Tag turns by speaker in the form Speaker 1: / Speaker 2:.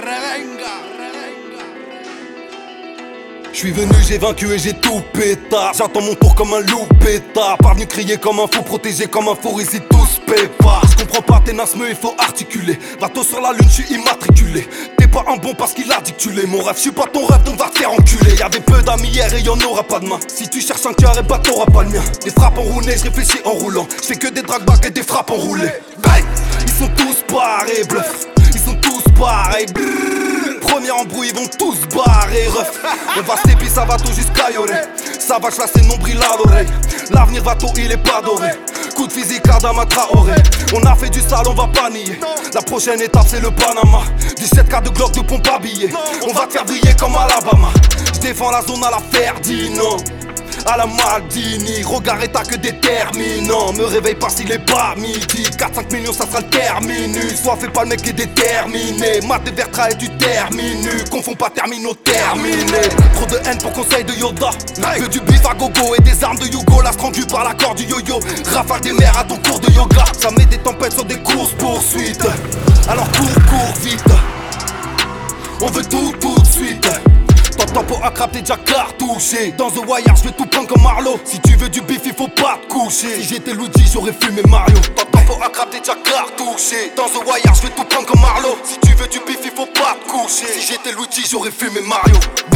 Speaker 1: J'suis venu, j'ai vaincu et j'ai tout pétard. J'attends mon tour comme un loup pétard. Pas venu crier comme un fou, protégé comme un fou, ici tous pépards. J'comprends pas tes nasmes, il faut articuler. Va-t'en sur la lune, j'suis immatriculé. T'es pas un bon parce qu'il a dictulé. Mon rêve, j'suis pas ton rêve, donc va te faire enculer. Y'avait peu d'amis hier et y'en aura pas demain. Si tu cherches un cœur, et bah t'auras pas le mien. Des frappes enroulées, j'réfléchis en roulant. J'fais que des drag-bags et des frappes enroulées. Ils sont tous pareils, bluff. Ils sont tous pareils, premier embrouille, ils vont tous barrer, ref. On va stepper, ça va tout jusqu'à Yoré. Ça va chasser le nombril à l'oreille. L'avenir va tôt, il est pas doré. Coup de physique, Adama Traoré. On a fait du sale, on va pas nier. La prochaine étape, c'est le Panama. 17K de Glock de pompe à billets. On va te faire briller comme Alabama. J'défends la zone à la Ferdinand. À la Maldini, regard état que déterminant. Me réveille pas s'il est pas midi. 4-5 millions ça sera le terminus. Soit fais pas le mec qui est déterminé. Matt et Vertra et du terminus. Confonds pas terminaux terminé. Trop de haine pour conseil de Yoda. Que du bif à gogo et des armes de Yugo. La strangule par l'accord du yo-yo. Rafale des mers à ton cours de yoga. Ça met des tempêtes sur des courses poursuites. Alors cours vite. On veut tout de suite. T'entends pour un crap, t'es déjà cartouché. Dans The Wire, j'vais tout prendre comme Marlo. Si tu veux du bif, il faut pas te coucher. Si j'étais Luigi, j'aurais fumé Mario. T'entends pour un crap, t'es déjà cartouché. Dans The Wire, j'vais tout prendre comme Marlo. Si tu veux du bif, il faut pas te coucher. Si j'étais Luigi, j'aurais fumé Mario.